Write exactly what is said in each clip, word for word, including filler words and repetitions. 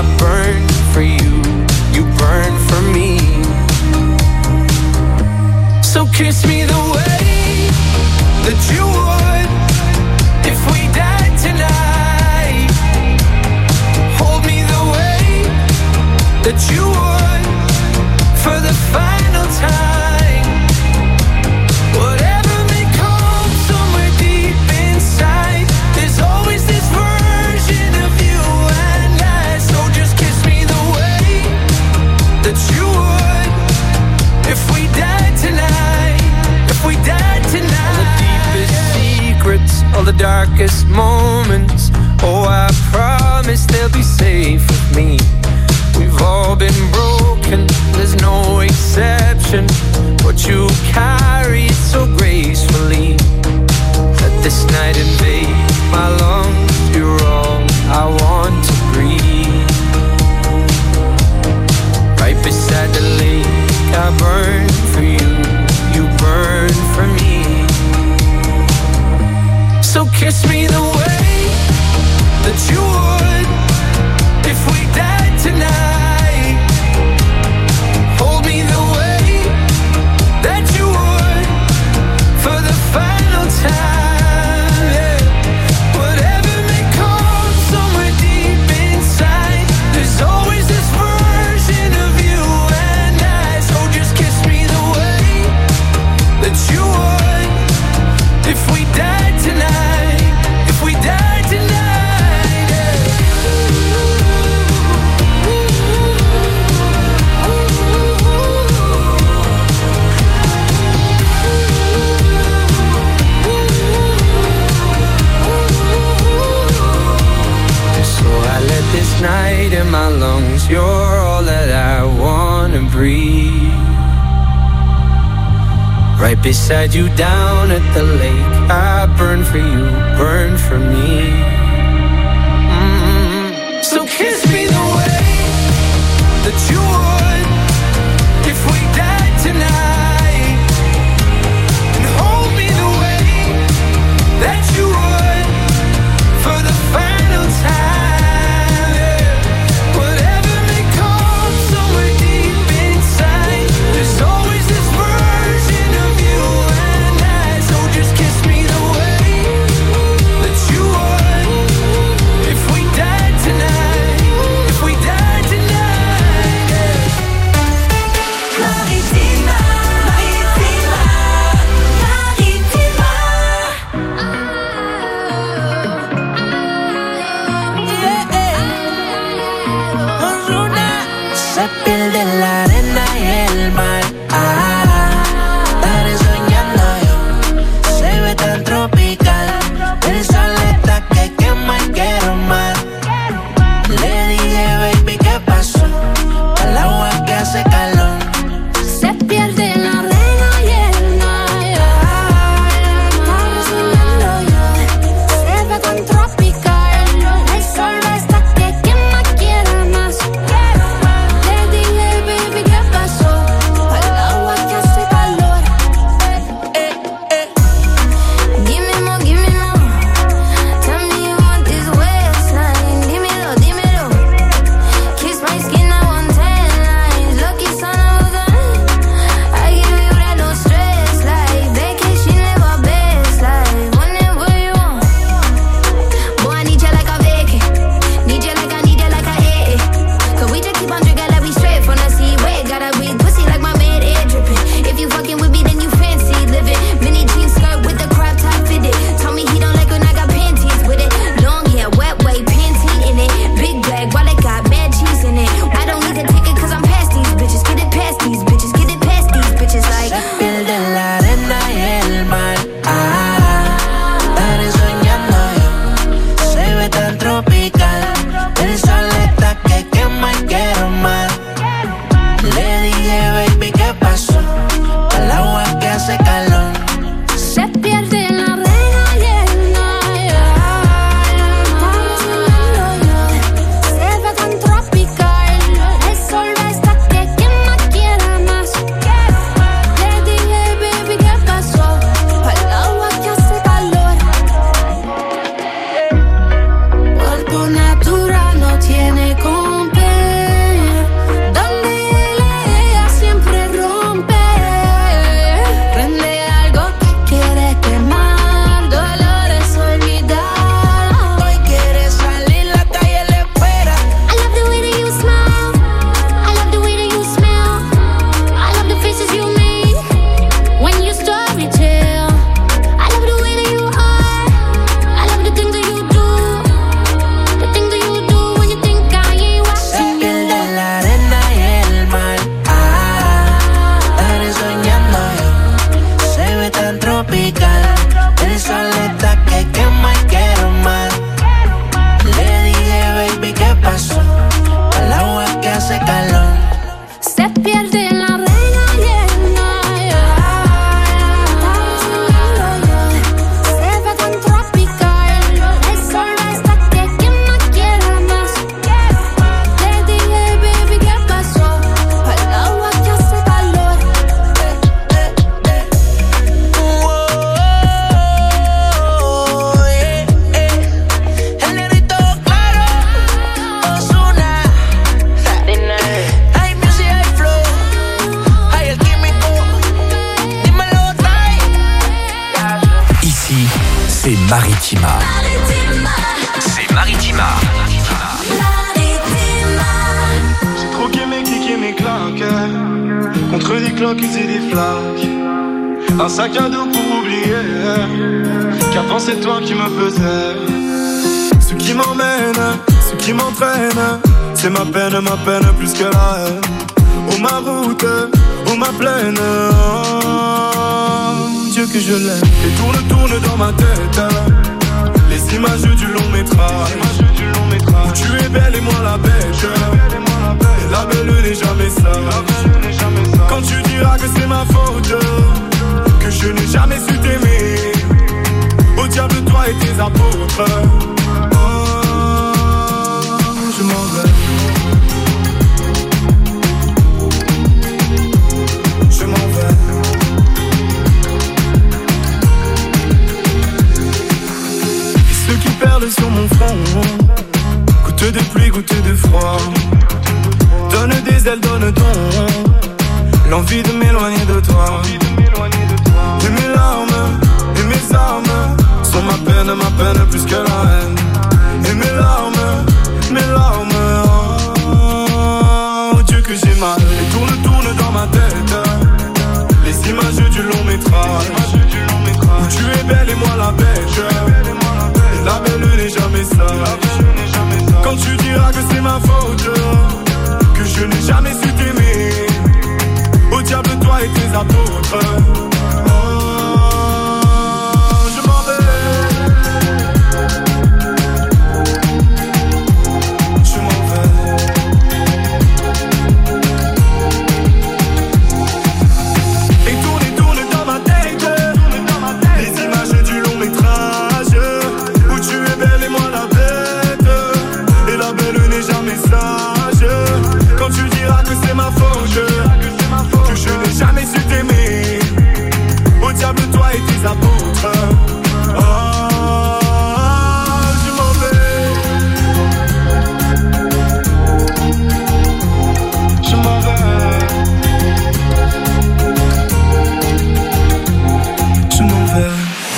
burn for you, you burn for me. So kiss me the way that you would if we died tonight. Hold me the way that you would for the final time. Whatever may come somewhere deep inside, there's always this version of you and I. So just kiss me the way that you would if we died tonight. If we died tonight. All the deepest secrets, all the darkest moments, oh, I promise they'll be safe with me. We've all been broken, there's no exception, but you carry it so gracefully. Let this night invade my lungs, you're all I want to breathe. Right beside the lake, I burn for you, you burn for me. So kiss me the way that you would if we died tonight. Hold me the way that you would for the final time, yeah. Whatever may come somewhere deep inside, there's always this version of you and I. So just kiss me the way that you would if we died tonight. If we died tonight, yeah. So I let this night in my lungs, you're all that I wanna breathe. Right beside you down at the lake, I burn for you, burn for me. Mm-hmm. So kiss me the way that you would if we died tonight, and hold me the way that you would for the final time, yeah. Whatever may come somewhere deep inside, there's always this version of you and I. So just kiss me the way that you would if we died tonight. If we died tonight, yeah. Maritima, Maritima, Maritima. Ozuna. Se pierde en la arena y el mar. Ah, estaré soñando yo. Se ve tan tropical. El sol está que quema y quiero más. Le dije, baby, ¿qué pasó? El agua que hace calor. Se pierde en la arena y el mar. Estaba soñando yo. Se ve tan tropical. El sol está que quema, quiero más. Le dije, baby, que hace calor. Se pierde la arena y el mar. Se ve tan tropical. El sol no está que quien no quiera más. Le dije, baby, ¿qué pasó? Al agua que hace calor. Oh, yeah, yeah. El negrito claro, Ozuna. Hay music, hay flow, hay el químico. Dímelo, trae. Ici, c'est Maritima. C'est Maritima. J'ai trop qu'aimé cliquer mes claques contre des cloques et des flaques. Un sac à dos pour oublier qu'avant c'est toi qui me faisais. Ce qui m'emmène, ce qui m'entraîne, c'est ma peine, ma peine plus que la haine. Oh ma route, oh ma plaine, oh, Dieu que je l'aime. Et tourne, tourne dans ma tête les images du long métrage. Où tu es belle et moi la bête. Et la belle n'est jamais sage. Quand tu diras que c'est ma faute, que je n'ai jamais su t'aimer. Au diable toi et tes apôtres. Oh, je m'en vais. Je m'en vais. Et ceux qui perdent sur mon front, goutte de pluie, goutte de froid. Donne des ailes, donne ton l'envie de m'éloigner de toi. Et mes larmes, et mes armes sont ma peine, ma peine plus que la haine. Et mes larmes, mes larmes, oh, Dieu que j'ai mal. Et tourne, tourne dans ma tête les images du long métrage. Où tu es belle et moi la bête. Et la belle n'est jamais sage. Quand tu diras que c'est ma faute, que je n'ai jamais su t'aimer. Au diable toi et tes apôtres. Oh, je m'en vais. Je m'en vais. Et tourne et tourne dans ma tête les images du long métrage. Où tu es belle et moi la bête. Et la belle n'est jamais sage. Quand tu diras que c'est ma faute, que je n'ai jamais su t'aimer. Au diable toi et tes apôtres. Oh, je m'en vais. Je m'en vais. Je m'en vais.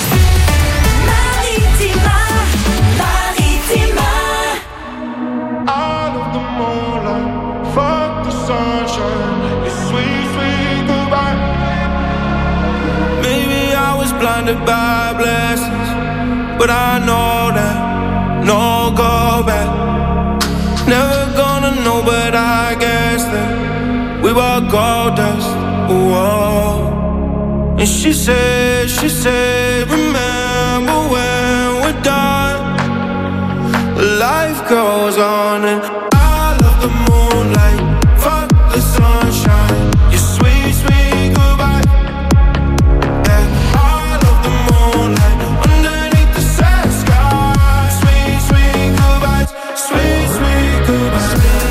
Maritima, Maritima. Out of the moonlight, fuck the sunshine. It's sweet, sweet goodbye. Maybe I was blinded by blessings, but I know that no go back. Never gonna know, but I guess that we were gold dust. Whoa. And she said, she said, remember when we're done. Life goes on and I love the moonlight. Fuck the sunshine. Your sweet, sweet goodbye. And I love the moonlight underneath the sad sky. Sweet, sweet goodbyes. Sweet, sweet goodbyes.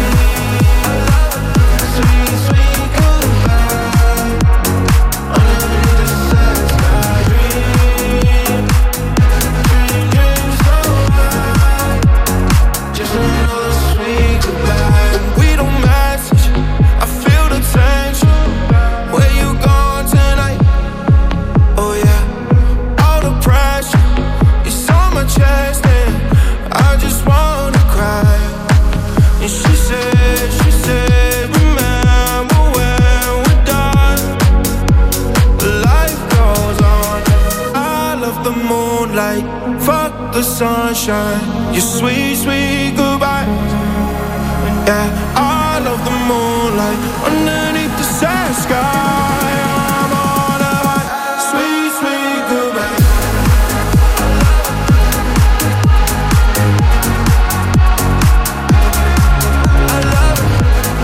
Sweet, sweet goodbye. Underneath the sad sky. Dream, dream, dream so high. Just another sweet goodbye. We don't match. I feel the tension. Where you going tonight? Oh yeah. All the pressure is on my chest and I just wanna cry. And she said, she said, remember when we're done. Life goes on. I love the moonlight. Fuck the sunshine. Your sweet, sweet goodbye. Yeah, I love the moonlight underneath the sad sky. I'm on a high. Sweet, sweet goodbye. I love it.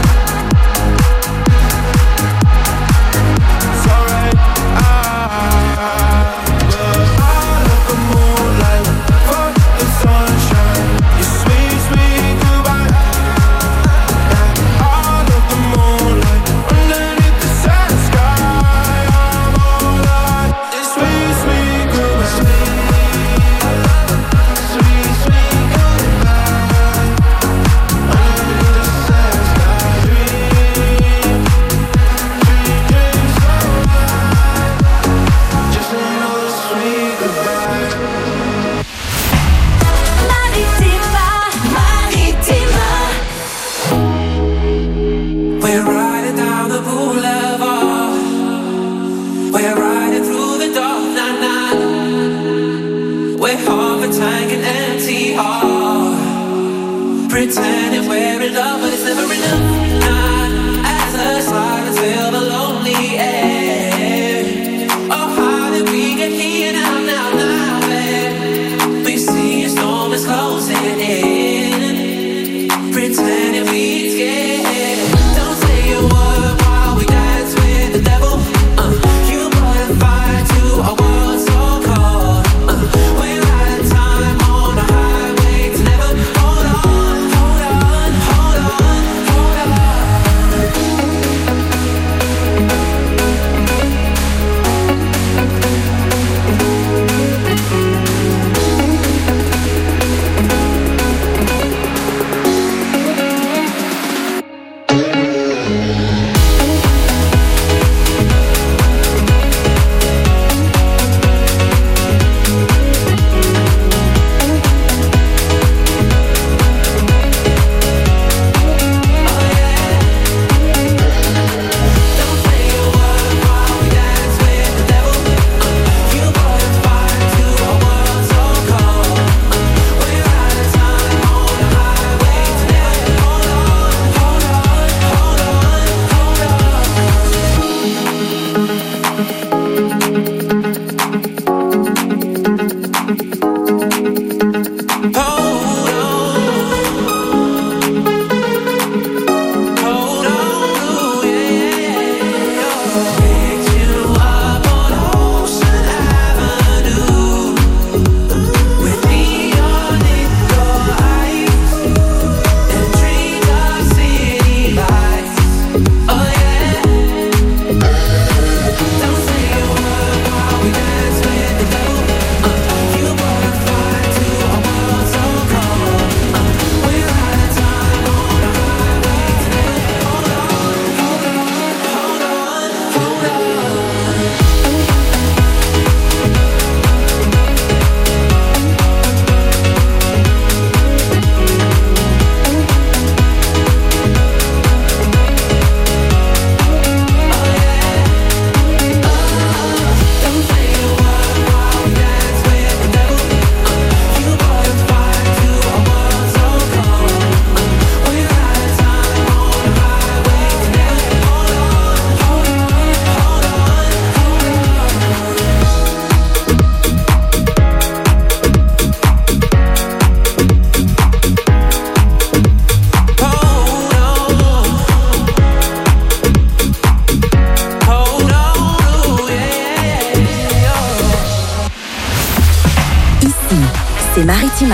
Maritima.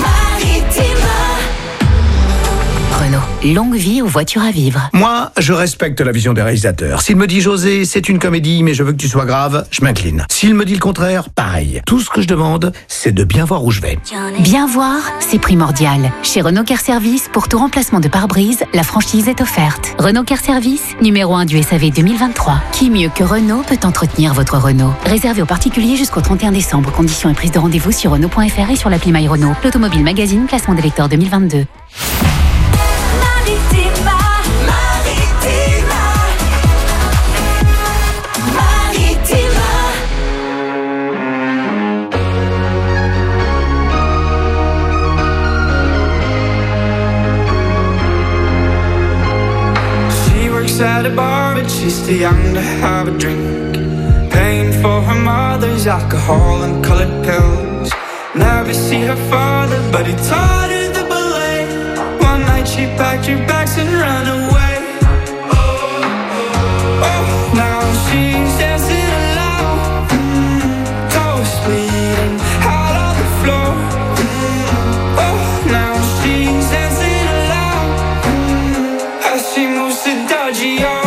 Renault, longue vie aux voitures à vivre. Moi, je respecte la vision des réalisateurs. S'il me dit José, c'est une comédie, mais je veux que tu sois grave, je m'incline. S'il me dit le contraire, pareil. Tout ce que je demande, c'est de bien voir où je vais. Bien voir, c'est primordial. Chez Renault Care Service, pour tout remplacement de pare-brise, la franchise est offerte. Renault Care Service, numéro un du S A V deux mille vingt-trois. Qui mieux que Renault peut entretenir votre Renault? Réservé aux particuliers jusqu'au trente et un décembre. Conditions et prise de rendez-vous sur Renault point F R et sur l'appli My Renault. L'Automobile Magazine, classement des lecteurs deux mille vingt-deux. Maritima, Maritima, Maritima. She works at a bar, but she's too young to have a drink. Paying for her mother's alcohol and colored pills. Never see her father, but he taught her the ballet. One night she packed her bags and ran away. Oh, now she's dancing alone, mm, toes bleeding out on the floor. Mm, oh, now she's dancing alone, mm, as she moves to dodgy oh.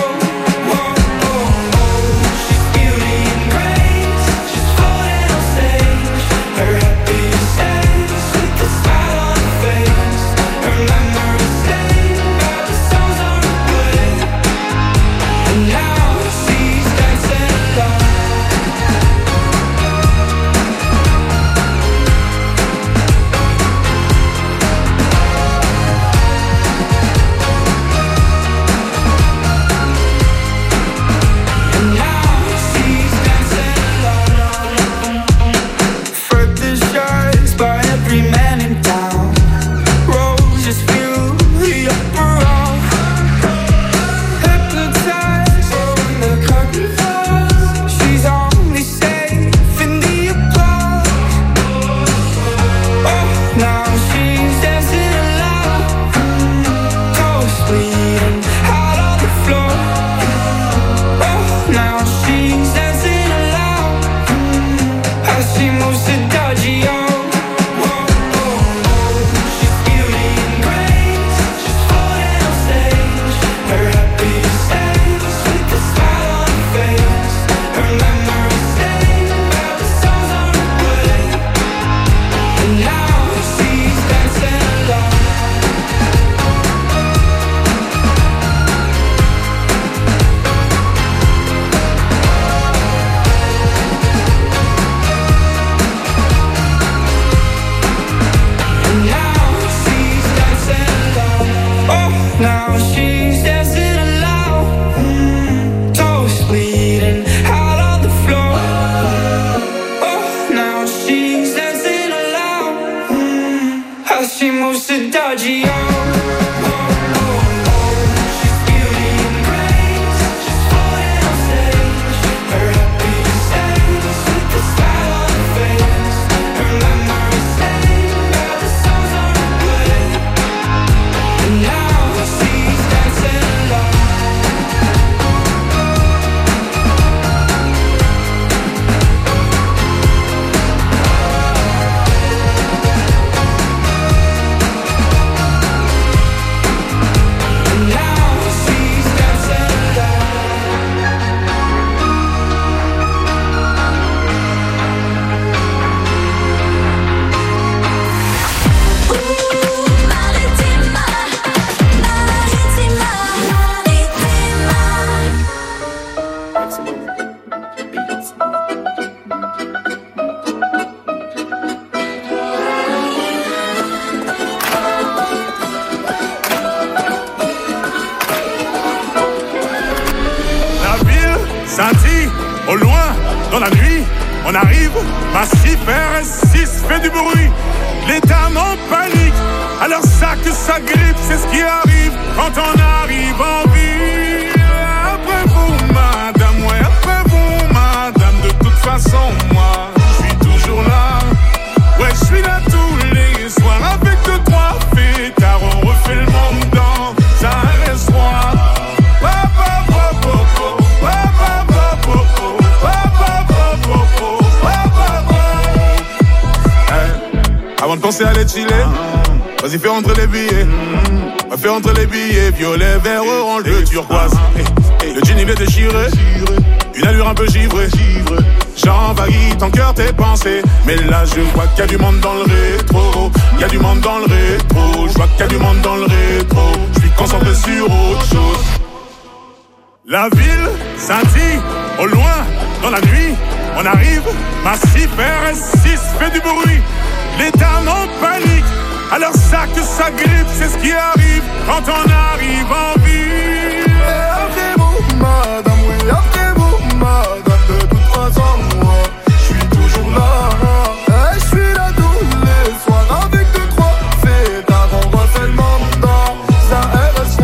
c'est aller chiller. Vas-y, fais rentrer les billets. Fais rentrer les billets. Violet, vert, orange, le turquoise. Le jean il est déchiré. Une allure un peu givrée. J'envahis ton cœur, tes pensées. Mais là je vois qu'il y a du monde dans le rétro. Il y a du monde dans le rétro. Je vois qu'il y a du monde dans le rétro. Je suis concentré sur autre chose. La ville scintille au loin dans la nuit. On arrive, massif R S six fait du bruit. Les dames en panique. Alors ça que ça grippe, c'est ce qui arrive quand on arrive en ville. Et après vous, madame, oui, après vous, madame. De toute façon, moi, je suis toujours là. Et je suis là tous les soirs avec deux, trois fêtards. On refait le mandat, ça R S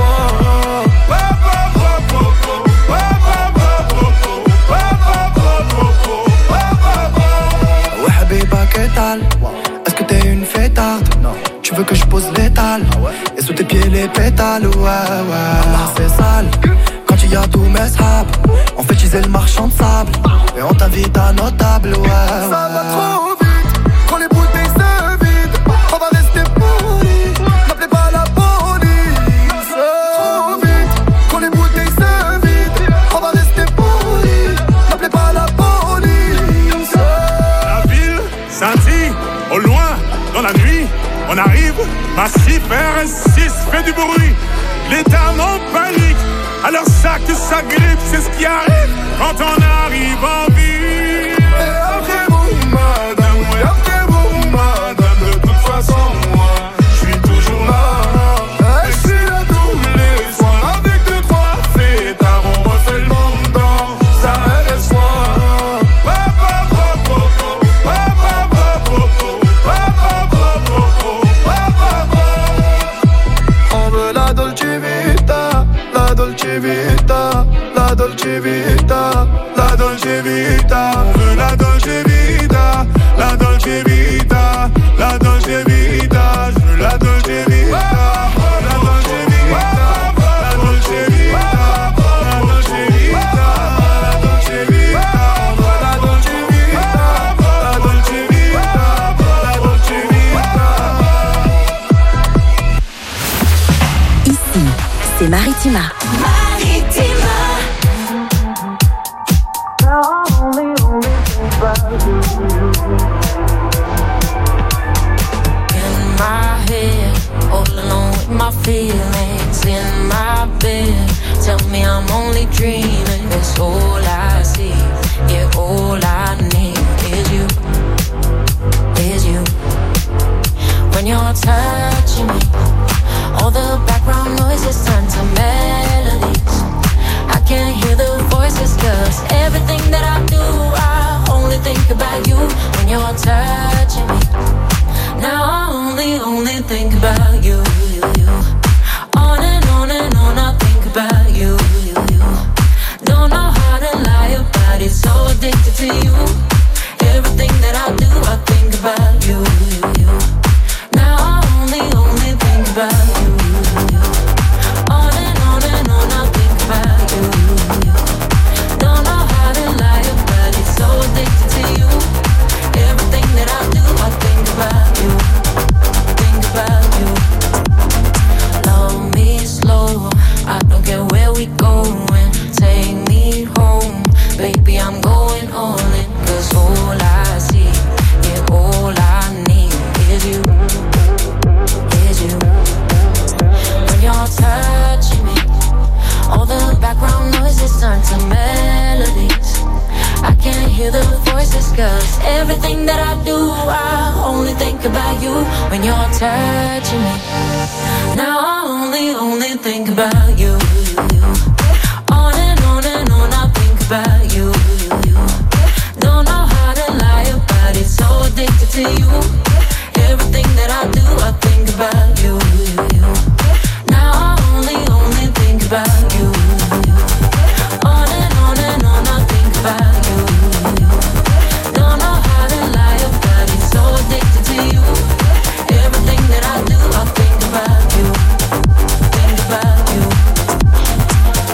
Ouais, habiba, qu'est-ce est-ce que t'es une fêtarde? Non. Tu veux que je pose l'étal et sous tes pieds les pétales, ouais, ouais, c'est sale. Quand il y a tous mes sables, on fait teaser le marchand de sable et on t'invite à nos tables, ouais, ouais. Ça va trop vite, quand les bouteilles se vident, on va rester polis, n'appelez pas la police. Trop vite, quand les bouteilles se vident, on va rester polis, n'appelez pas la police. La ville scintille au loin dans la nuit. On arrive, massif R S six fait du bruit. Les dames en panique. Alors ça que ça grippe, c'est ce qui arrive quand on arrive en ville. Et après vous, madame, oui, après vous, madame. De toute façon, moi, je suis toujours là. Et je suis là tous les soirs avec deux, trois fêtards. On refait le monde dans ça R S On veut la Dolce Vita, la Dolce Vita, la Dolce Vita, la Dolce Vita. On veut la Dolce Vita, la Dolce Vita, la Dolce Vita. Je veux la Dolce Vita, la Dolce Vita, la Dolce Vita, la Dolce Vita, la Dolce Vita. On veut la Dolce Vita, la Dolce Vita, la Dolce Vita. Ici, c'est Maritima. In my head, all alone with my feelings. In my bed, tell me I'm only dreaming. That's all I see, yeah, all I need is you, is you. When you're touching me, all the background noises turn to melodies. I can't hear the voices, cause everything that I do, I only think about you. When you're touching me, now I only, only think about you, you, you. On and on and on I think about you, you, you. Don't know how to lie about it, so addicted to you. Everything that I do, I think about you, you, you. Now I only, only think about you, you, you. On and on and on I think about you, you, you. Don't know how to lie about it, so addicted to you. Everything that I do, I think about you, think about you. Love me slow, I don't care where we going. Take me home, baby, I'm going all in. Cause all I see, yeah, all I need is you, is you. When you're touching me, all the background noises turn to melodies. I can't hear the voices, cause everything that I do, I only think about you. When you're touching me, now I only, only think about you, you, you. On and on and on I think about you, you, you. Don't know how to lie about it, so addicted to you. Everything that I do, I think about you, you, you. Now I only, only think about you, you. On and on and on I think about you, you. Don't know how to lie about it, so addicted to you. Everything that I do, I think about you, think about you.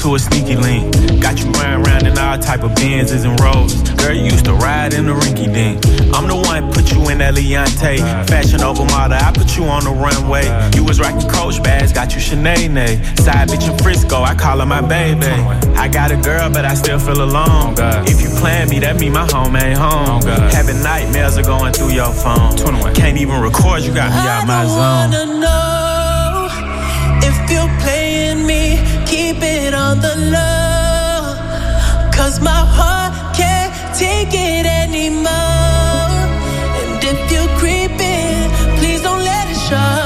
to a sneaky link. Got you riding around in all type of Benzes and Rolls. Girl, you used to ride in the rinky dink. I'm the one put you in that Leontay. Fashion over model, I put you on the runway. You was rocking Coach bags, got you Sinead. Side bitch in Frisco, I call her my baby. I got a girl, but I still feel alone. If you plan me, that mean my home ain't home. Having nightmares are going through your phone. Can't even record, you got me out my zone. I wanna know if you're playing me, keep it on the low. Cause my heart can't take it anymore. And if you're creeping, please don't let it show.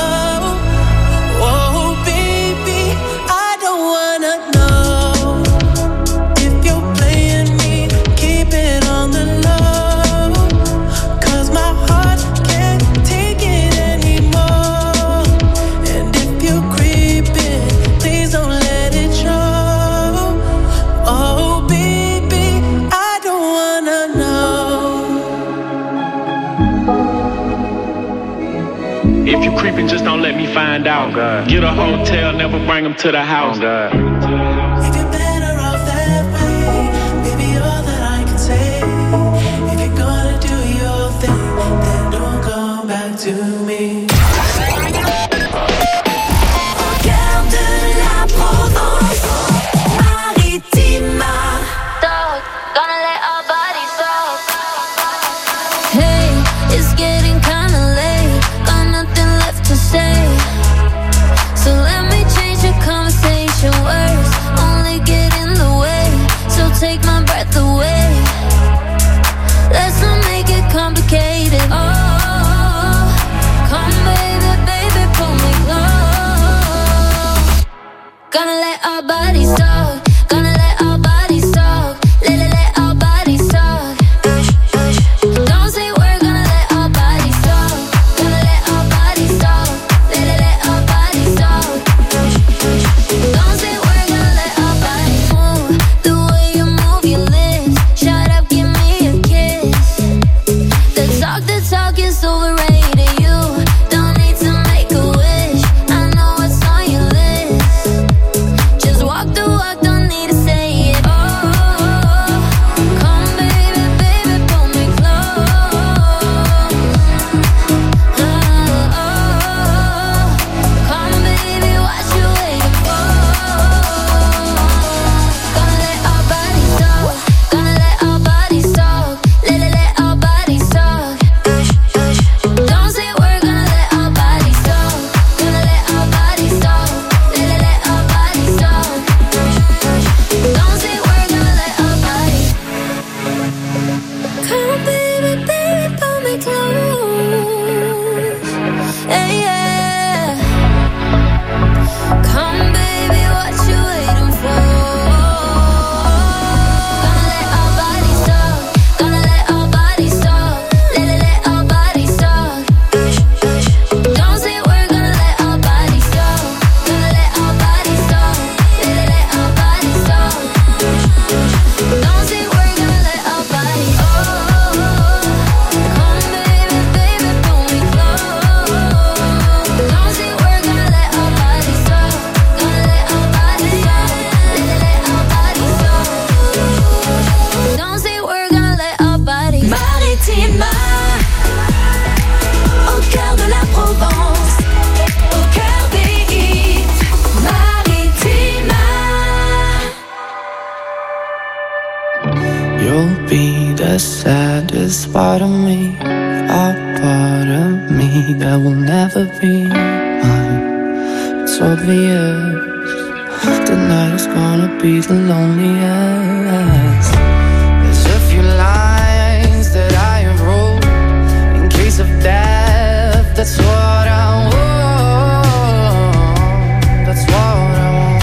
Oh baby, I don't wanna know if you're playing me, keep it on the low. Cause my heart can't take it anymore. And if you're creeping, please don't let it show. Oh baby, I don't wanna know. If you creeping, just don't let me find out. Oh, get a hotel, never bring them to the house. Oh, If you're better off that way, baby, all that I can say. If you're gonna do your thing, then don't come back to me. Au cœur de la Provence, Maritima. Dog, gonna let our bodies talk. Hey, it's getting kinda late. Got nothing left to say. So let me change the conversation. Words only get in the way. So take my breath away. Let's not make it complicated. Oh, come baby, baby, pull me close. Gonna let our bodies talk. Gonna let our bodies talk. Let, let, let our bodies talk. Don't say we're gonna let our bodies talk. Gonna let our bodies talk. Let, let, let our bodies talk. Don't say we're gonna let our bodies move. The way you move your lips. Shut up, give me a kiss. The talk, the talk is overrated. You don't need to make a wish. I know what's on your list. Just walk the walk, don't need to say it. Oh, come baby, baby, pull me close. Oh, come baby, what you waiting for? Gonna let our bodies talk. Gonna let our bodies talk. Let, let, let our bodies talk. Don't say we're gonna let our bodies talk. Gonna let our bodies talk. Let, let, let our bodies talk. Don't say we're gonna let our bodies. Come baby, baby, pull me close. Hey, yeah. Come baby, what you waiting for? Gonna let our bodies talk. Gonna let our bodies talk. Let, let, let our bodies talk. Don't say we're gonna let our bodies talk. Gonna let our bodies talk. Let, let, let our bodies talk. Don't say we're gonna let our bodies. Oh, come baby, baby, pull me close. Don't say we're gonna let our bodies talk. Gonna let our bodies talk. Let, let, let our bodies talk. Don't say we're gonna let our bodies. Maritima. Au cœur de la Provence, au cœur des hits. Maritima. You'll be the saddest part of me, a part of me that will never be mine. It's obvious tonight is gonna be the loneliest. There's a few lines that I have wrote in case of death. That's what I want. That's what I want.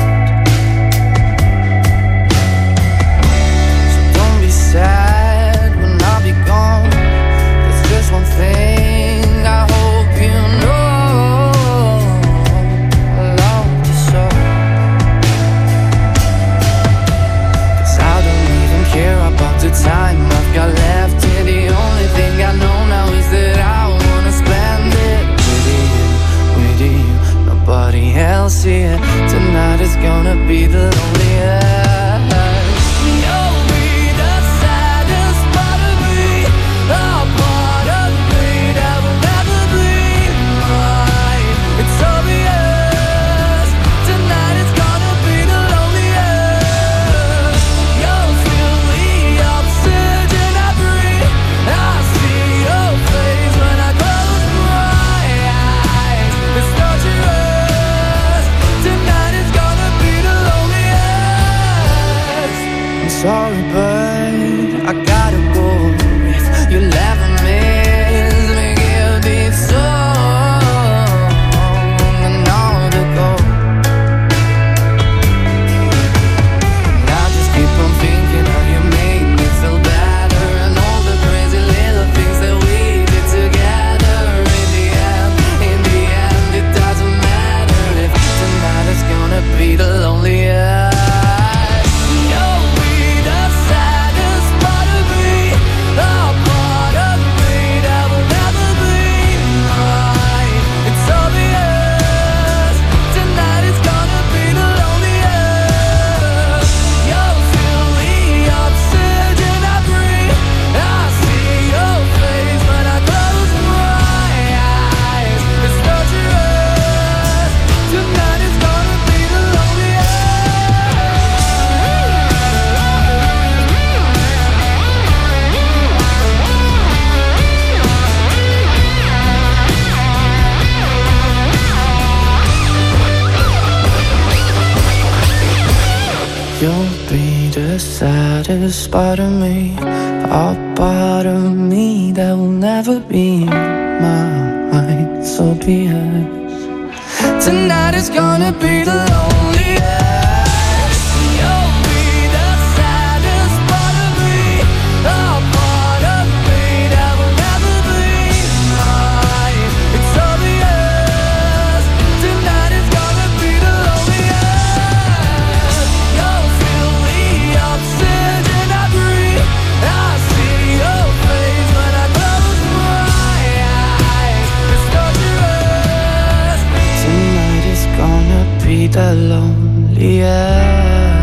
So don't be sad when I'll be gone. There's just one thing I hope you know. I love you so. but I gotta go. If you never miss me, give this song and all to go. And I just keep on thinking how you make me feel better, and all the crazy little things that we did together. In the end, in the end, it doesn't matter if tonight is gonna be the loneliest. You'll be the saddest part of me, a part of me that will never be mine. So be it. Tonight is gonna be the loneliest. You'll be the saddest part of me, a part of me that will never be mine. It's obvious. Tonight is gonna be the loneliest. Be the loneliest.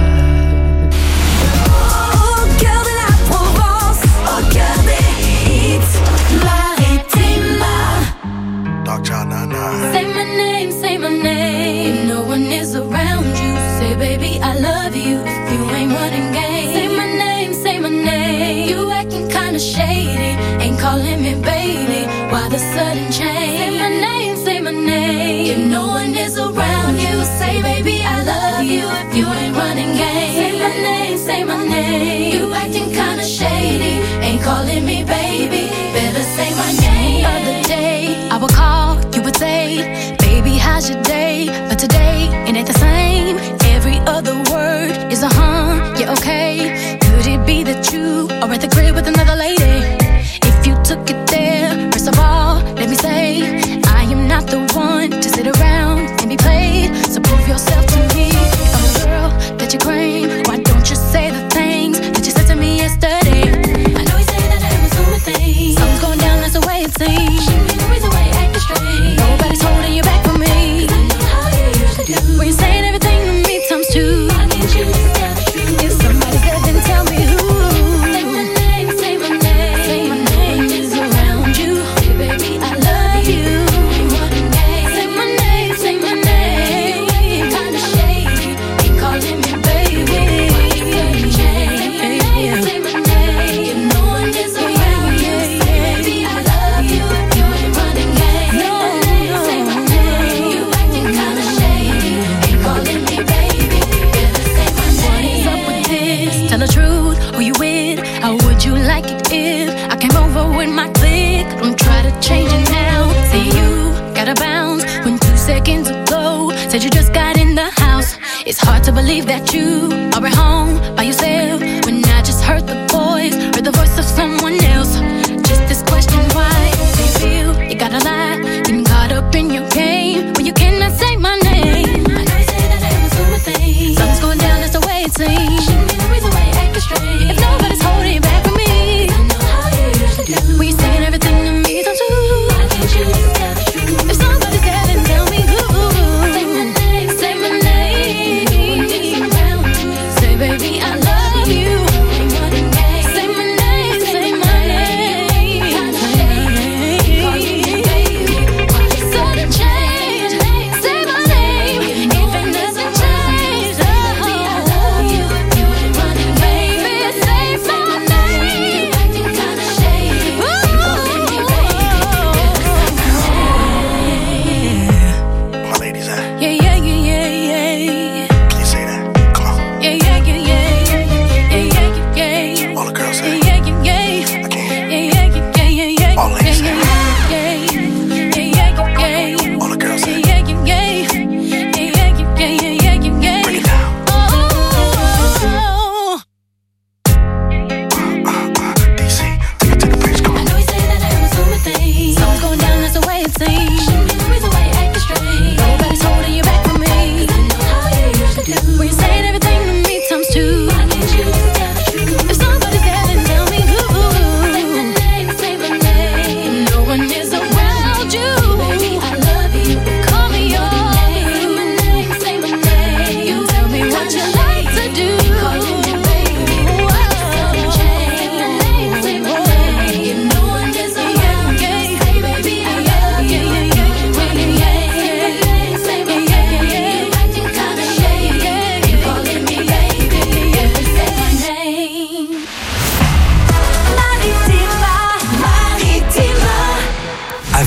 Au cœur de la Provence, au cœur des hits, Maritima. Doctor Nana. Say my name, say my name. If no one is around you, say baby I love you. If you ain't running game, say my name, say my name. You acting kinda shady, ain't calling me baby. Why the sudden change? Say my name, say my name. If no one is around you, say baby I love you. If you ain't running game, say my name, say my name. You acting kinda shady, ain't calling me baby. Better say my name. Other day I would call, you would say, baby how's your day? But today it ain't the same. Every other word is a huh, yeah okay. Could it be that you are at the crib with another lady? If you took it there, first of all let me say I am not the one to sit around and be played. So prove yourself to me. If I'm a girl that you claim, why don't you say the things that you said to me yesterday? I know you say that I am assuming things. Something's going down, that's the way it seems. She be the reason why you acting strange. Nobody's holding you back from me. 'Cause I know how you usually do. When you're saying everything to me times two. I need you to tell the truth. If somebody said, then tell me who. Say my name, say my name. Say my name is around you. Say baby I love you. Ain't running game. Say my name, say my name. Kinda shady, ain't calling me baby. Say my name, say my name. If no one is around you, say baby I love you. If you ain't running game. Say my name, say my name. You acting kinda shady, ain't calling me baby. Better say my name. What is up with this? Tell the truth, who you with? How would you like it if I came over with my clique? Don't try to change it now. Say you gotta bounce when two seconds ago said you just got in the house. It's hard to believe that you are at home by yourself when I just heard the voice, heard the voice of someone else. Just this question, why do you feel you gotta lie? Getting caught up in your game when you cannot say my name. I know you say that I am assuming things. Something's going down, that's the way it seems. She be the reason why you acting strange. If nobody's holding you back from me, 'cause I know how you usually do. When you're saying everything to me times two. I need you to tell the truth. If somebody's there, then tell me who. Say my name, say my name. Say baby I love you.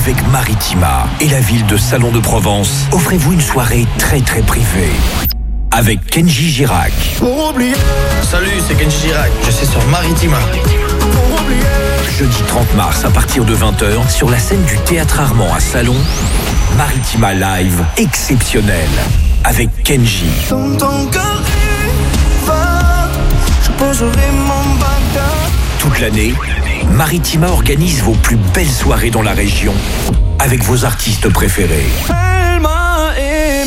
Avec Maritima et la ville de Salon de Provence, offrez-vous une soirée très très privée. Avec Kenji Girac. Pour oublier. Salut, c'est Kenji Girac. Je suis sur Maritima. Pour oublier. Jeudi trente mars à partir de vingt heures sur la scène du Théâtre Armand à Salon. Maritima Live exceptionnel avec Kenji. Dans ton cœur, va, je poserai mon bagage. Toute l'année, Maritima organise vos plus belles soirées dans la région avec vos artistes préférés. Elle m'a aimé.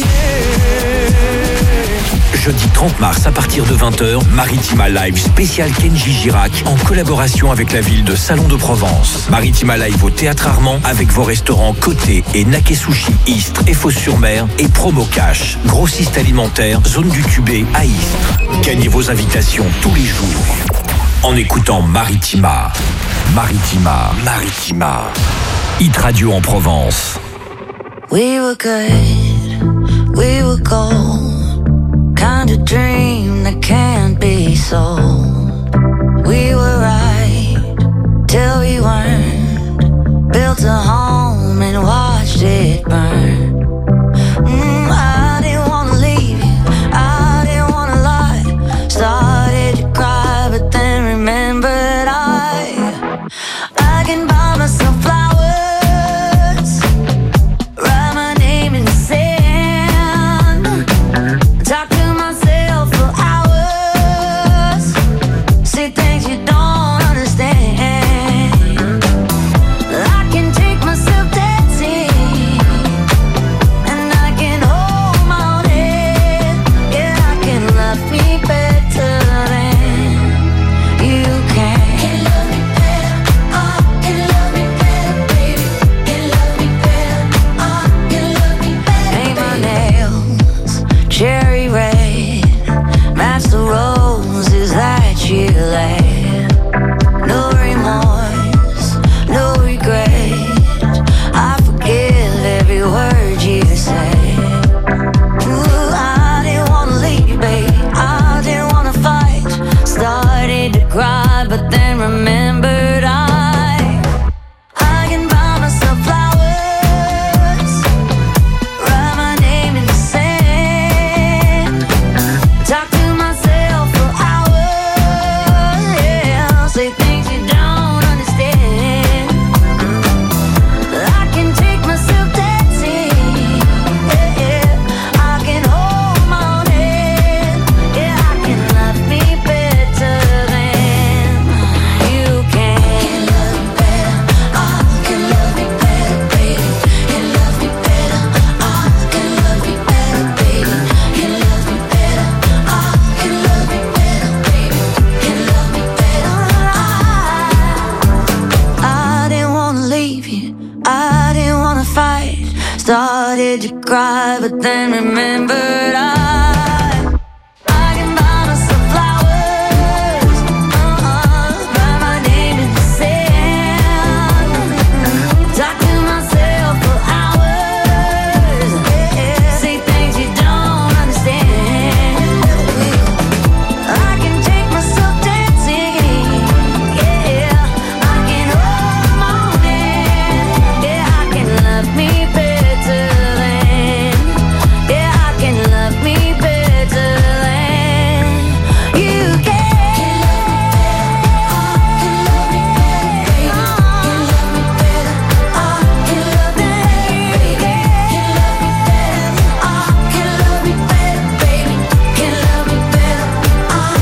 Jeudi trente mars à partir de vingt heures, Maritima Live spécial Kenji Girac en collaboration avec la ville de Salon de Provence. Maritima Live au Théâtre Armand avec vos restaurants Côté et Nake Sushi, Istres et Fos-sur-Mer et Promo Cash, grossiste alimentaire, zone du Tubé à Istres. Gagnez vos invitations tous les jours en écoutant Maritima. Maritima, Maritima. Hit Radio en Provence. We were good, we were gold. Kind of dream that can't be sold. We were right till we weren't. Built a home and watched it burn. Mm, I didn't wanna leave you, I didn't wanna lie. Started to cry, but then remembered I I can buy myself flowers, write my name in the sand, talk to myself for hours, say things you don't understand. I can take myself dancing, and I can hold my own head. Yeah, I can love me better than you can. Can love me better, oh, can love me better, baby. Can love me better, oh, can love me better. Paint my nails cherry red, match the roses that you laid. No remorse, no regret. I forgive every word you say. Ooh, I didn't wanna leave, babe. I didn't wanna fight. Started to cry, but then remembered I I can buy myself flowers, write my name in the sand, talk to myself for hours, yeah, say things you don't understand. I can take myself dancing, yeah, yeah. I can hold my own head, yeah, I can love me better than you can. Can love me better, oh, can love me better, baby. Can love me better, oh, can love me better, baby. Can love me better, oh, can love me better, baby. Can love me better, I I didn't wanna leave you, I didn't wanna fight. Started to cry, but then remembered I I can buy myself flowers, uh-uh, write my name in the sand, talk to myself for hours, yeah, say things you don't understand. I can take myself dancing, yeah, I can hold my own hand, yeah, I can love me better than, yeah, I can love me better than you can. Can love me better, oh, can love me better, baby. Can love me better, oh,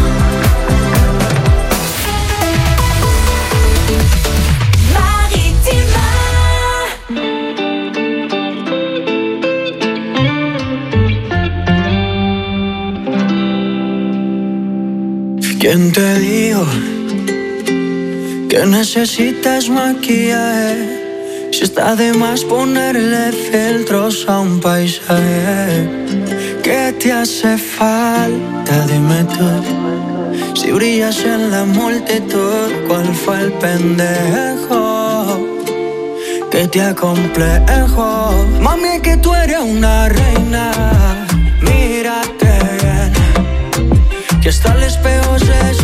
¿Quién te dijo que necesitas maquillaje? Si está de más ponerle filtros a un paisaje. ¿Qué te hace falta? Dime tú. Si brillas en la multitud, ¿cuál fue el pendejo que te acomplejo? Mami, es que tú eres una reina. Mírate bien, que hasta el espejo se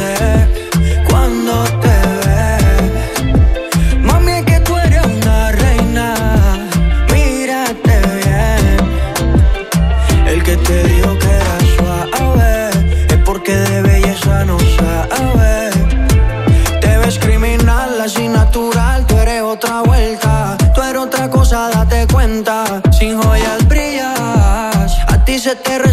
sorprende cuando te ve. Mami, es que tú eres una reina.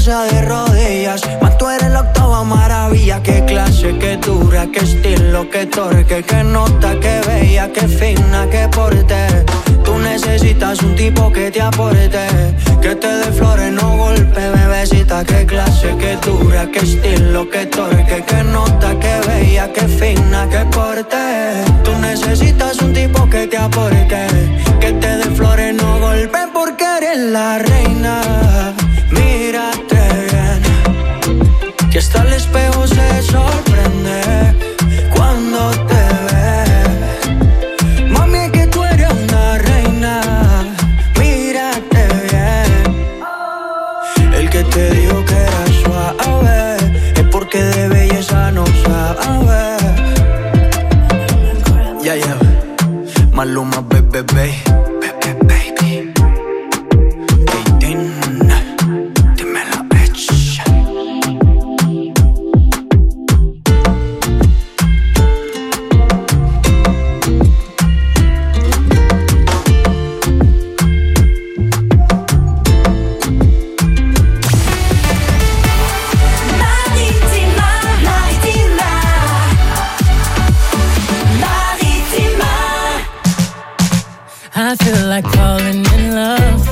diosa de rodillas. Más tú eres la octava maravilla. Qué clase, qué dura, qué estilo, qué torque, qué nota, qué bella, qué fina, qué porte. Tú necesitas un tipo que te aporte, que te dé flores, no golpe, bebecita. Qué clase, qué dura, qué estilo, qué torque, qué nota, qué bella, qué fina, qué porte. Tú necesitas un tipo que te aporte, que te dé flores, no golpe, porque eres la reina. Mírate bien, que hasta el espejo se sorprende cuando te ve. Mami, es que tú eres una reina. Mírate bien. El que te dijo que era suave es porque de belleza no sabe. Yeah, yeah. Maluma, baby, baby. I feel like falling in love.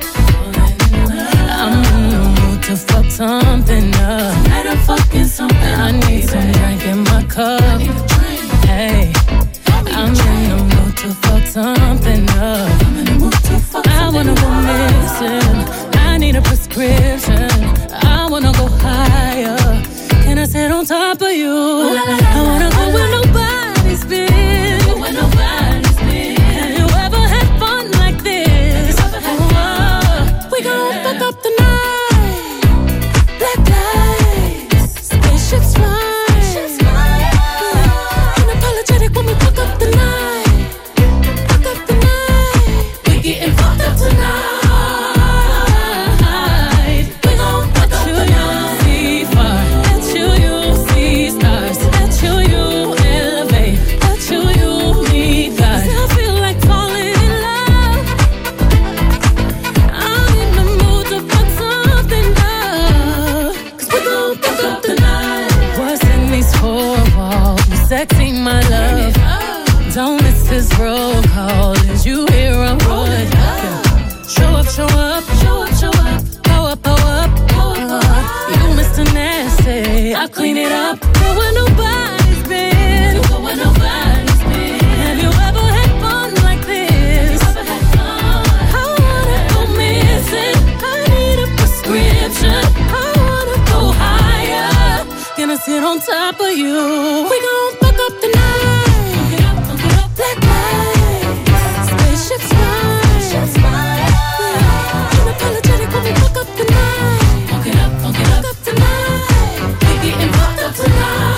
I'm in the mood to fuck something up. Tonight I'm fucking something. I need some drink in my cup. Hey, I'm in the mood to fuck something up. I wanna go missing. I need a prescription. I wanna go higher. Can I sit on top of you? I wanna go where nobody's been. Where nobody's been. Have you ever had fun like this? Oh, we gon' fuck up the night. Black lights, spaceships fly. Unapologetic when we fuck up the night. Fuck up the night. We getting fucked up tonight. Sexy, my love. Don't miss this roll call. As you hear a roar. Show up, show up, show up, show up. Go up, go up, go up. You Mister Nasty, I clean it up. Go where nobody's been. Go where nobody's been. Have you ever had fun like this? I wanna go missing. I need a prescription. I wanna go higher. Can I sit on top of you? We gon' fuck up the night. Funk it up, funk it up. Black lights, spaceships fly. Unapologetic when we fuck up the night. Funk it up, funk it up. Fuck up tonight. We getting fucked up tonight.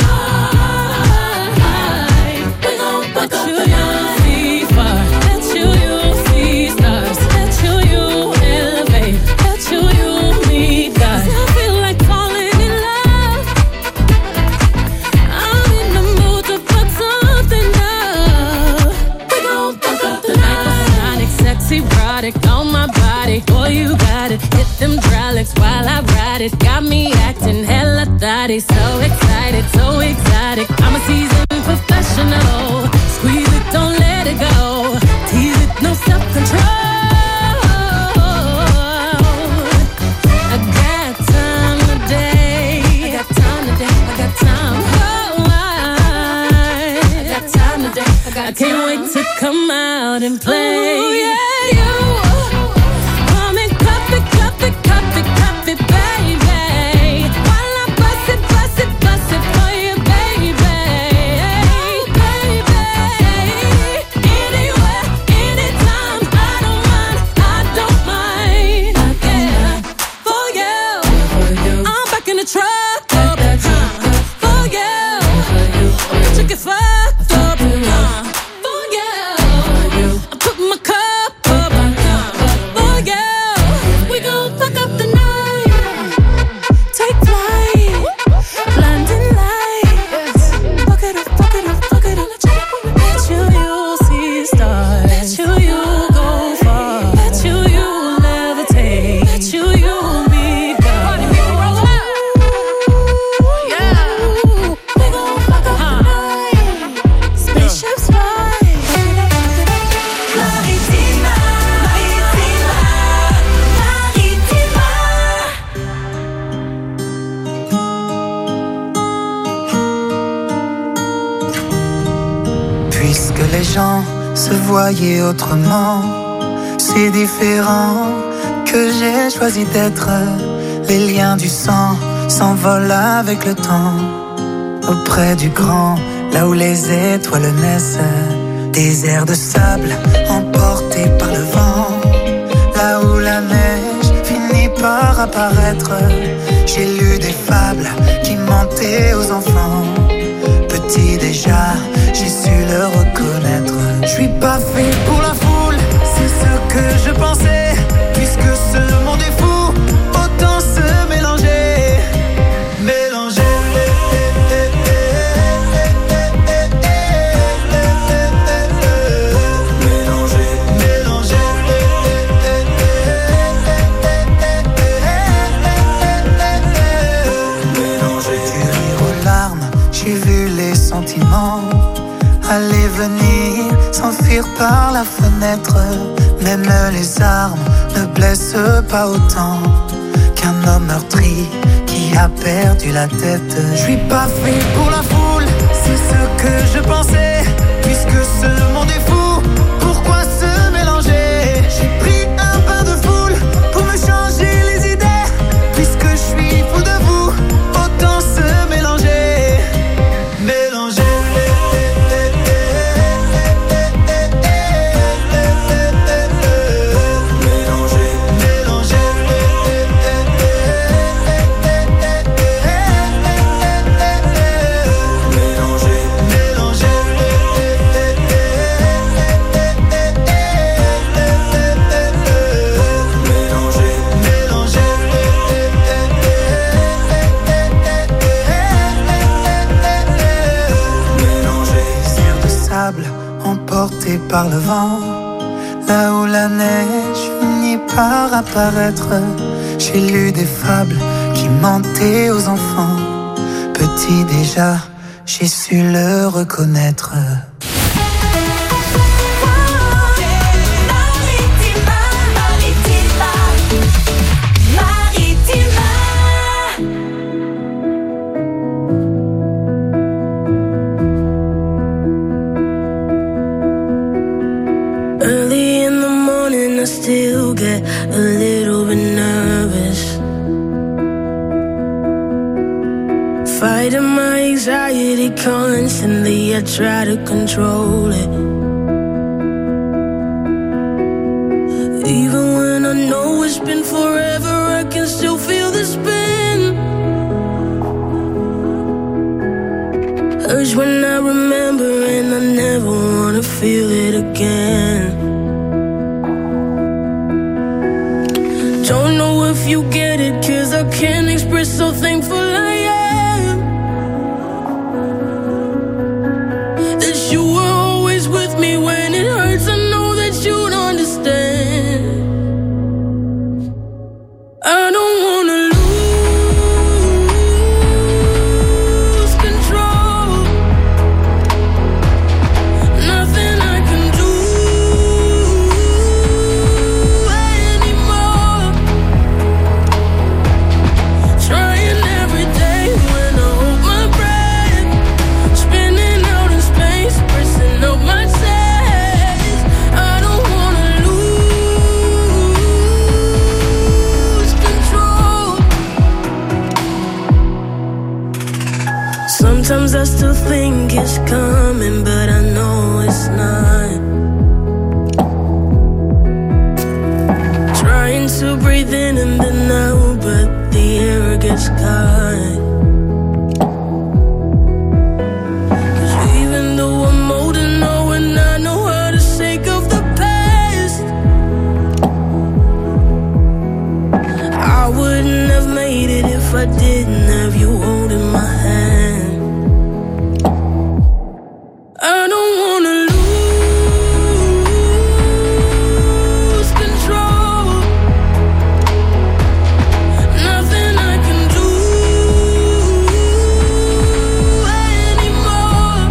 We gon' fuck up the night. See far. Let you, you see stars. Let you, you elevate. Let you, you meet God. I feel like falling in love. I'm in the mood to fuck something up. We gon' fuck up the night. Sonic, sexy, erotic on my body. Boy, you got it. Hit them hydraulics while I ride it. Got me acting hella thotty. So excited, so exotic. I'm a seasoned professional. Squeeze it, don't let it go. Tease it, no self-control. I got time today. I got time today. I got time. Oh, I, I got time today. I, got I can't time. Wait to come out and play. Ooh, yeah, you. Come and cup it, cup it, cup it, cup it, baby. While I bust it, bust it, bust it for you, baby. Baby. Anywhere, anytime. I don't mind, I don't mind. Yeah. For you, I'm back in the truck. For you, bitch, you get fucked up. For you, I put my cup up. Puisque les gens se voyaient autrement, c'est différent que j'ai choisi d'être. Les liens du sang s'envolent avec le temps. Auprès du grand, là où les étoiles naissent. Des airs de sable emportés par le vent. Là où la neige finit par apparaître. J'ai lu des fables qui mentaient aux enfants. Petit déjà, j'ai su le reconnaître. Je suis pas fait pour la foule, c'est ce que je pensais. Puisque ce monde est fou, autant se mélanger. Mélanger. Mélanger. Mélanger. Mélanger. Du rire aux larmes, j'ai vu les sentiments aller venir, s'enfuir par la fenêtre. Même les armes ne blessent pas autant qu'un homme meurtri qui a perdu la tête. Je suis pas fait pour la foule, c'est ce que je pensais. Puisque ce monde est fou, pourquoi se mélanger? J'ai pris un bain de foule pour me changer les idées. Puisque je suis fou de vous, autant se mélanger. Mélanger. Emporté par le vent, là où la neige finit par apparaître. J'ai lu des fables qui mentaient aux enfants. Petit déjà, j'ai su le reconnaître. I still get a little bit nervous, fighting my anxiety constantly. I try to control it, even when I know it's been forever. I can still feel the spin. Urge when I remember, and I never wanna feel it again. Don't know if you get it, cause I can't express how thankful I am that you were always with me when it hurts. I know that you'd understand. I don't wanna lose control. Nothing I can do Sometimes I still think it's coming, but I know it's not. Trying to breathe in and then out, but the air gets caught. 'Cause even though I'm older now and I know how to shake off the past, I wouldn't have made it if I didn't have you holding my hand. I don't wanna lose control. Nothing I can do anymore.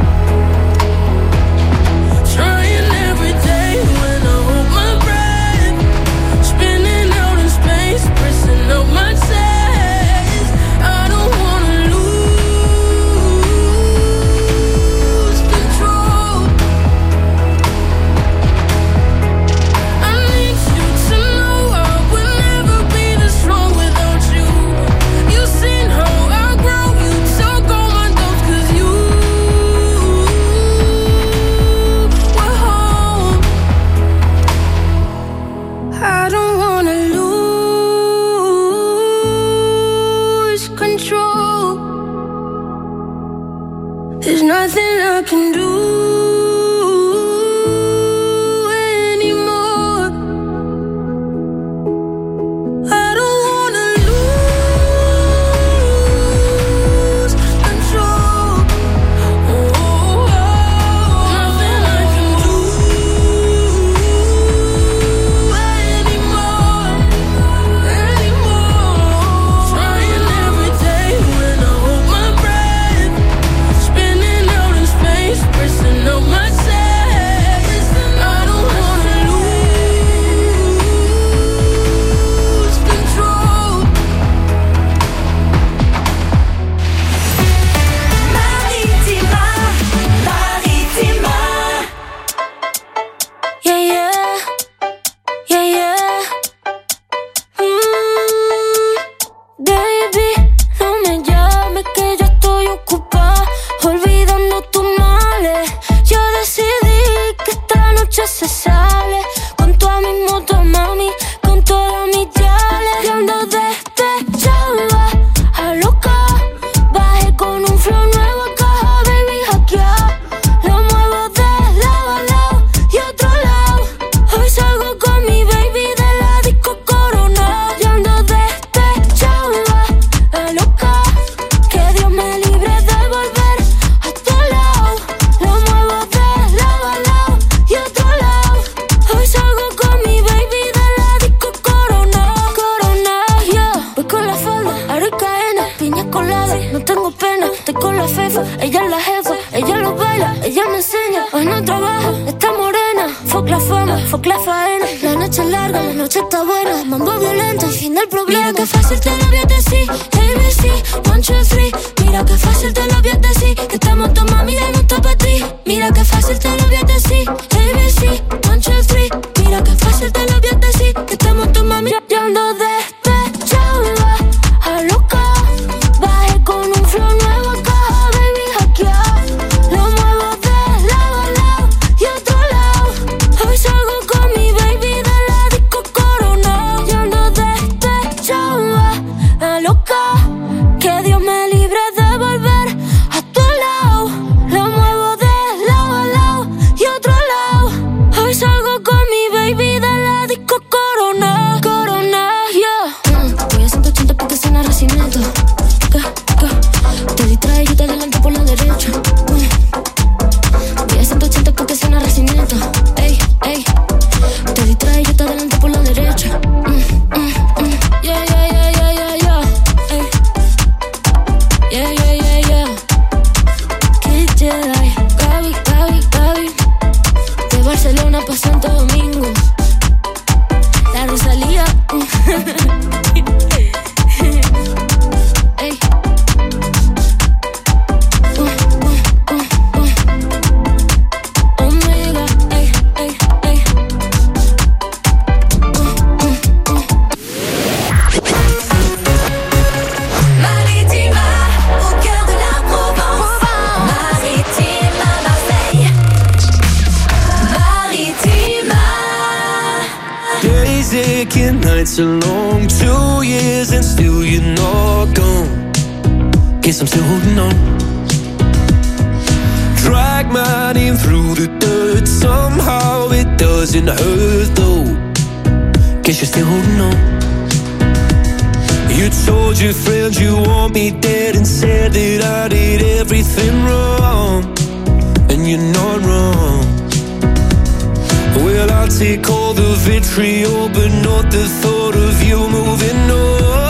Trying every day when I hold my breath, spinning out in space, pressing up my chest. I don't wanna lose control. There's nothing I can do anymore. I don't wanna lose control. Oh, oh, oh. Nothing I can do anymore, anymore. Trying every day when I hold my breath, spinning out in space, pressing out my chest. I don't wanna lose control. Maritima, Maritima. Yeah, yeah, yeah, yeah. Mm, baby, no me llames que yo estoy ocupada, olvidando tus males. Yo decidí que esta noche se sale con toda mi moto, mami, con todas mis yales. Yo ando despechada, a loca, bajé con un flow nuevo a caja, baby, hackeado. Lo muevo de lado a lado y otro lado. Hoy salgo con mi baby de la disco Corona. Yo ando despechada, a loca, que Dios me libre de volver a tu lado. Lo muevo de lado a lado y otro lado. Hoy salgo con mi baby de la disco Corona. Corona, yeah. Voy con la falda, aro y cadena, piña colada, no tengo pena. Estoy con la fefa, ella es la jefa, ella lo baila, ella me enseña. Hoy no trabaja, está morena. Fuck la fama, fuck la faena. La noche es larga, la noche está buena. Mambo violento, el fin del problema. Mira que fácil te lo voy a decir, A B C, one, two, three. Mira que fácil te lo voy a decir, que estamos tu mami y no está pa' ti. Mira que fácil te lo voy a decir, A B C, one, two, three. Mira que fácil te lo voy a decir, que estamos tu mami. Yo ando despechada, a loca, bajé con un flow nuevo a caja, baby, hackeado. Lo muevo de lado a lado y otro lado. Hoy salgo con mi baby de la disco Corona. Yo ando despechada, a loca, que Dios me libre de volver a tu lado. Lo muevo de lado a lado y otro lado. Hoy salgo con mi baby de la disco Corona. Corona, yeah. Mm, voy a ciento ochenta porque suena racimiento. ¿Qué? ¿Qué? Te distraes y te adelanto por la derecha. Mm. Voy a ciento ochenta porque suena racimiento. Ey, ey. Te distraes y te adelanto por la derecha. Mm, mm, mm. Yeah, yeah, yeah, yeah, yeah, yeah. Ey. Yeah, yeah, yeah, yeah. Kid Jedi. Gaby, Gaby, Gaby. De Barcelona pa' Santo Domingo. La Rosalía. Mm. Ey. Uh, uh, uh, uh. Omega, ey, ey, ey. Uh, uh, uh. Maritima, au cœur de la Provence. Maritima, Marseille. Maritima. Days aching, nights are long, two years and still you're not gone. Guess I'm still holding on. Drag my name through the dirt, somehow it doesn't hurt though. Guess you're still holding on. You told your friends you want me dead and said that I did everything wrong, and you're not wrong. Well, I'll take all the vitriol, but not the thought of you moving on.